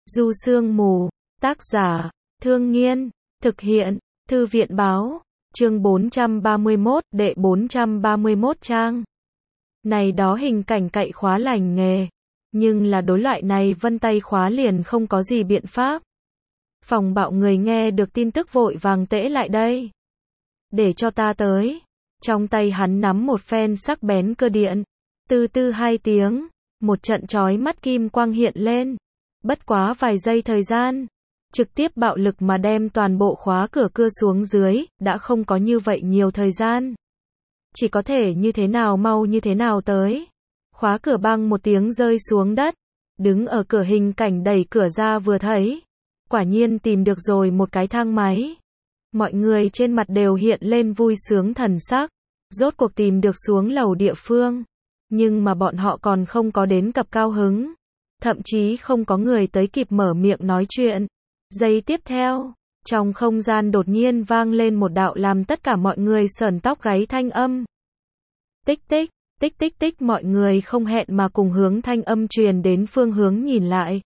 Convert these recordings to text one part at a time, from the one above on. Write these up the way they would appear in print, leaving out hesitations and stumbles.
Du Sương Mù, tác giả, Thương Nghiên, thực hiện, Thư viện báo, chương 431, đệ 431 trang. Này đó hình cảnh cậy khóa lành nghề, nhưng là đối loại này vân tay khóa liền không có gì biện pháp. Phòng bạo người nghe được tin tức vội vàng tễ lại đây. Để cho ta tới. Trong tay hắn nắm một phen sắc bén cơ điện. Từ từ hai tiếng, một trận chói mắt kim quang hiện lên. Bất quá vài giây thời gian, trực tiếp bạo lực mà đem toàn bộ khóa cửa cưa xuống dưới, đã không có như vậy nhiều thời gian. Chỉ có thể như thế nào mau như thế nào tới. Khóa cửa băng một tiếng rơi xuống đất, đứng ở cửa hình cảnh đẩy cửa ra vừa thấy. Quả nhiên tìm được rồi một cái thang máy. Mọi người trên mặt đều hiện lên vui sướng thần sắc. Rốt cuộc tìm được xuống lầu địa phương. Nhưng mà bọn họ còn không có đến cập cao hứng. Thậm chí không có người tới kịp mở miệng nói chuyện. Giây tiếp theo, trong không gian đột nhiên vang lên một đạo làm tất cả mọi người sởn tóc gáy thanh âm. Tích tích, tích tích tích, mọi người không hẹn mà cùng hướng thanh âm truyền đến phương hướng nhìn lại.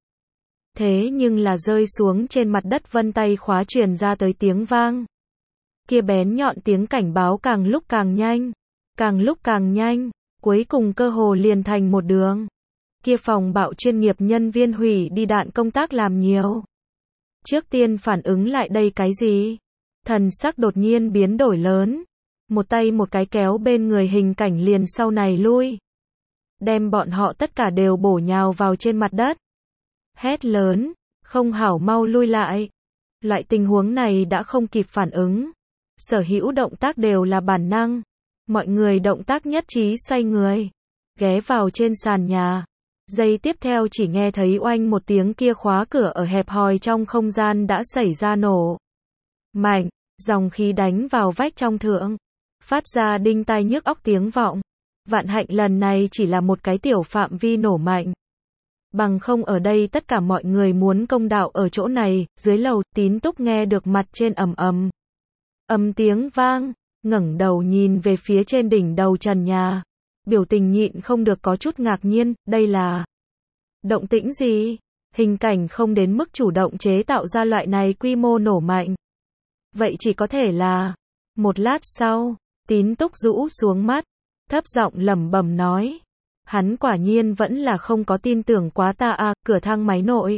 Thế nhưng là rơi xuống trên mặt đất vân tay khóa truyền ra tới tiếng vang. Kia bén nhọn tiếng cảnh báo càng lúc càng nhanh, càng lúc càng nhanh, cuối cùng cơ hồ liền thành một đường. Kia phòng bạo chuyên nghiệp nhân viên hủy đi đạn công tác làm nhiều. Trước tiên phản ứng lại đây cái gì? Thần sắc đột nhiên biến đổi lớn. Một tay một cái kéo bên người hình cảnh liền sau này lui. Đem bọn họ tất cả đều bổ nhào vào trên mặt đất. Hét lớn, không hảo mau lui lại. Loại tình huống này đã không kịp phản ứng. Sở hữu động tác đều là bản năng. Mọi người động tác nhất trí xoay người. Ghé vào trên sàn nhà. Giây tiếp theo chỉ nghe thấy oanh một tiếng, kia khóa cửa ở hẹp hòi trong không gian đã xảy ra nổ. Mạnh, dòng khí đánh vào vách trong thượng. Phát ra đinh tai nhức óc tiếng vọng. Vạn hạnh lần này chỉ là một cái tiểu phạm vi nổ mạnh. Bằng không ở đây tất cả mọi người muốn công đạo ở chỗ này. Dưới lầu, Tín Túc nghe được mặt trên ầm tiếng vang, ngẩng đầu nhìn về phía trên đỉnh đầu trần nhà. Biểu tình nhịn không được có chút ngạc nhiên, đây là động tĩnh gì? Hình cảnh không đến mức chủ động chế tạo ra loại này quy mô nổ mạnh. Vậy chỉ có thể là... Một lát sau, Tín Túc rũ xuống mắt, thấp giọng lẩm bẩm nói. Hắn quả nhiên vẫn là không có tin tưởng quá ta à, cửa thang máy nội.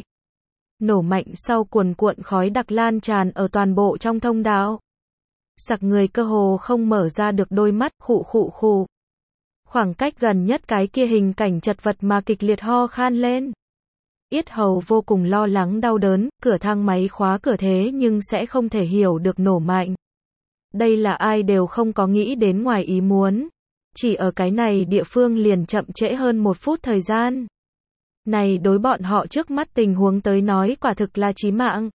Nổ mạnh sau cuồn cuộn khói đặc lan tràn ở toàn bộ trong thông đạo. Sặc người cơ hồ không mở ra được đôi mắt, khụ khụ khụ. Khoảng cách gần nhất cái kia hình cảnh chật vật mà kịch liệt ho khan lên. Yết hầu vô cùng lo lắng đau đớn, cửa thang máy khóa cửa thế nhưng sẽ không thể hiểu được nổ mạnh. Đây là ai đều không có nghĩ đến ngoài ý muốn. Chỉ ở cái này địa phương liền chậm trễ hơn 1 phút thời gian. Này đối bọn họ trước mắt tình huống tới nói quả thực là chí mạng.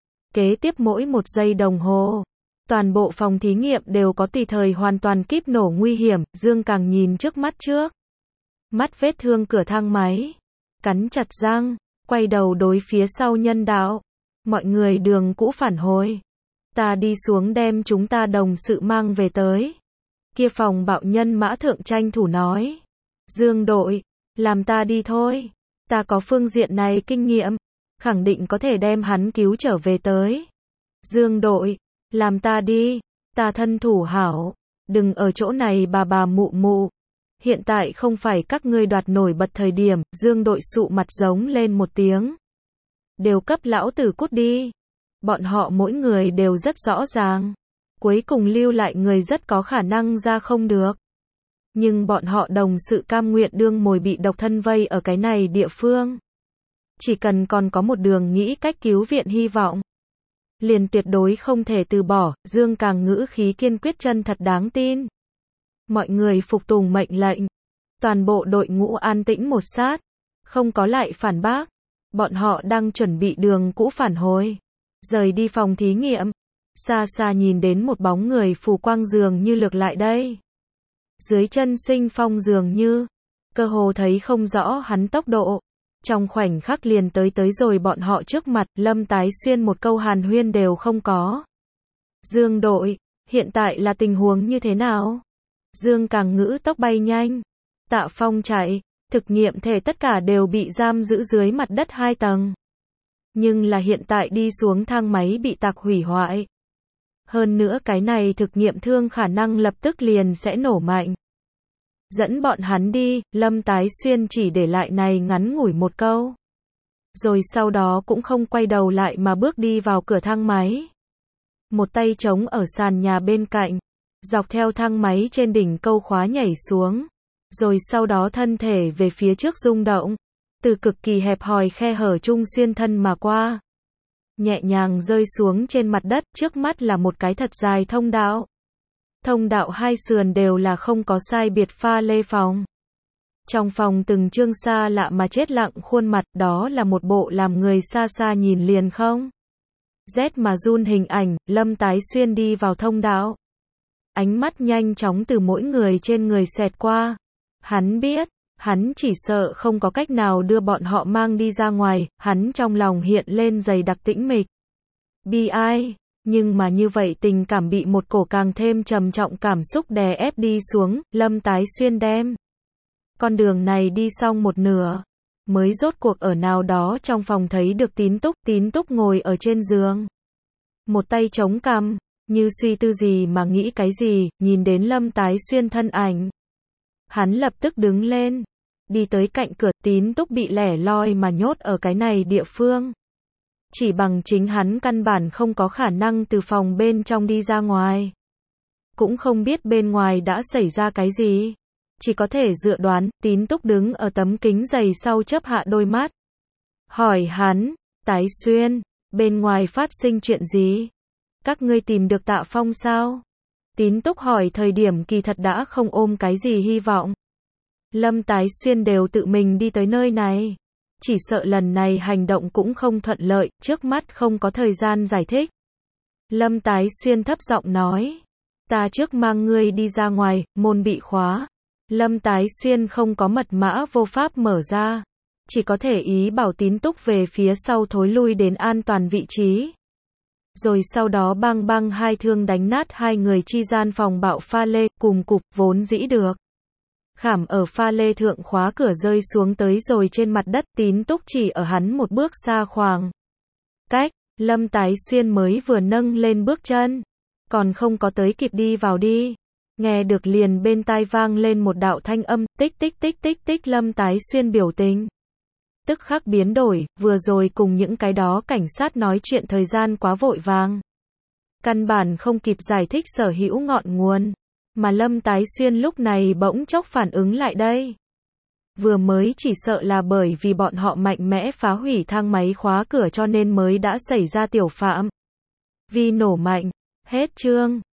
Kế tiếp mỗi 1 giây đồng hồ. Toàn bộ phòng thí nghiệm đều có tùy thời hoàn toàn kíp nổ nguy hiểm, Dương Càng nhìn trước mắt trước. Mắt vết thương cửa thang máy. Cắn chặt răng, quay đầu đối phía sau nhân đạo. Mọi người đường cũ phản hồi. Ta đi xuống đem chúng ta đồng sự mang về tới. Kia phòng bạo nhân mã thượng tranh thủ nói. Dương đội, làm ta đi thôi. Ta có phương diện này kinh nghiệm. Khẳng định có thể đem hắn cứu trở về tới. Dương đội. Làm ta đi, ta thân thủ hảo, đừng ở chỗ này bà mụ mụ. Hiện tại không phải các ngươi đoạt nổi bật thời điểm, Dương đội sụ mặt giống lên một tiếng. Đều cấp lão tử cút đi. Bọn họ mỗi người đều rất rõ ràng. Cuối cùng lưu lại người rất có khả năng ra không được. Nhưng bọn họ đồng sự cam nguyện đương mồi bị độc thân vây ở cái này địa phương. Chỉ cần còn có một đường nghĩ cách cứu viện hy vọng. Liền tuyệt đối không thể từ bỏ, Dương Càng ngữ khí kiên quyết chân thật đáng tin. Mọi người phục tùng mệnh lệnh. Toàn bộ đội ngũ an tĩnh một sát. Không có lại phản bác. Bọn họ đang chuẩn bị đường cũ phản hồi. Rời đi phòng thí nghiệm. Xa xa nhìn đến một bóng người phù quang dường như lược lại đây. Dưới chân sinh phong dường như. Cơ hồ thấy không rõ hắn tốc độ. Trong khoảnh khắc liền tới rồi bọn họ trước mặt, Lâm Tái Xuyên một câu hàn huyên đều không có. Dương đội, hiện tại là tình huống như thế nào? Dương Càng ngữ tốc bay nhanh. Tạ Phong chạy, thực nghiệm thể tất cả đều bị giam giữ dưới mặt đất 2 tầng. Nhưng là hiện tại đi xuống thang máy bị tạc hủy hoại. Hơn nữa cái này thực nghiệm thương khả năng lập tức liền sẽ nổ mạnh. Dẫn bọn hắn đi, Lâm Tái Xuyên chỉ để lại này ngắn ngủi một câu. Rồi sau đó cũng không quay đầu lại mà bước đi vào cửa thang máy. Một tay trống ở sàn nhà bên cạnh, dọc theo thang máy trên đỉnh câu khóa nhảy xuống. Rồi sau đó thân thể về phía trước rung động, từ cực kỳ hẹp hòi khe hở trung xuyên thân mà qua. Nhẹ nhàng rơi xuống trên mặt đất, trước mắt là một cái thật dài thông đạo. Thông đạo hai sườn đều là không có sai biệt pha lê phòng. Trong phòng từng trương xa lạ mà chết lặng khuôn mặt, đó là một bộ làm người xa xa nhìn liền không rét mà run hình ảnh. Lâm Tái Xuyên đi vào thông đạo. Ánh mắt nhanh chóng từ mỗi người trên người xẹt qua. Hắn biết, hắn chỉ sợ không có cách nào đưa bọn họ mang đi ra ngoài, hắn trong lòng hiện lên dày đặc tĩnh mịch. Bi ai, nhưng mà như vậy tình cảm bị một cổ càng thêm trầm trọng cảm xúc đè ép đi xuống. Lâm Tái Xuyên đem con đường này đi xong một nửa, mới rốt cuộc ở nào đó trong phòng thấy được Tín Túc ngồi ở trên giường. Một tay chống cằm, như suy tư gì mà nghĩ cái gì, nhìn đến Lâm Tái Xuyên thân ảnh. Hắn lập tức đứng lên, đi tới cạnh cửa. Tín Túc bị lẻ loi mà nhốt ở cái này địa phương. Chỉ bằng chính hắn căn bản không có khả năng từ phòng bên trong đi ra ngoài. Cũng không biết bên ngoài đã xảy ra cái gì. Chỉ có thể dự đoán. Tín Túc đứng ở tấm kính dày sau chớp hạ đôi mắt. Hỏi hắn, Tái Xuyên, bên ngoài phát sinh chuyện gì? Các ngươi tìm được Tạ Phong sao? Tín Túc hỏi thời điểm kỳ thật đã không ôm cái gì hy vọng. Lâm Tái Xuyên đều tự mình đi tới nơi này. Chỉ sợ lần này hành động cũng không thuận lợi, trước mắt không có thời gian giải thích. Lâm Tái Xuyên thấp giọng nói. Ta trước mang ngươi đi ra ngoài, môn bị khóa. Lâm Tái Xuyên không có mật mã vô pháp mở ra. Chỉ có thể ý bảo Tín Túc về phía sau thối lui đến an toàn vị trí. Rồi sau đó bang bang hai thương đánh nát hai người chi gian phòng bạo pha lê, cùng cục vốn dĩ được khảm ở pha lê thượng khóa cửa rơi xuống tới rồi trên mặt đất. Tín Túc chỉ ở hắn một bước xa khoảng cách, Lâm Tái Xuyên mới vừa nâng lên bước chân, còn không có tới kịp đi vào đi. Nghe được liền bên tai vang lên một đạo thanh âm, tích tích tích tích tích. Lâm Tái Xuyên biểu tình tức khắc biến đổi, vừa rồi cùng những cái đó cảnh sát nói chuyện thời gian quá vội vàng. Căn bản không kịp giải thích sở hữu ngọn nguồn, mà Lâm Tái Xuyên lúc này bỗng chốc phản ứng lại đây. Vừa mới chỉ sợ là bởi vì bọn họ mạnh mẽ phá hủy thang máy khóa cửa cho nên mới đã xảy ra tiểu phạm vi nổ mạnh. Hết chương.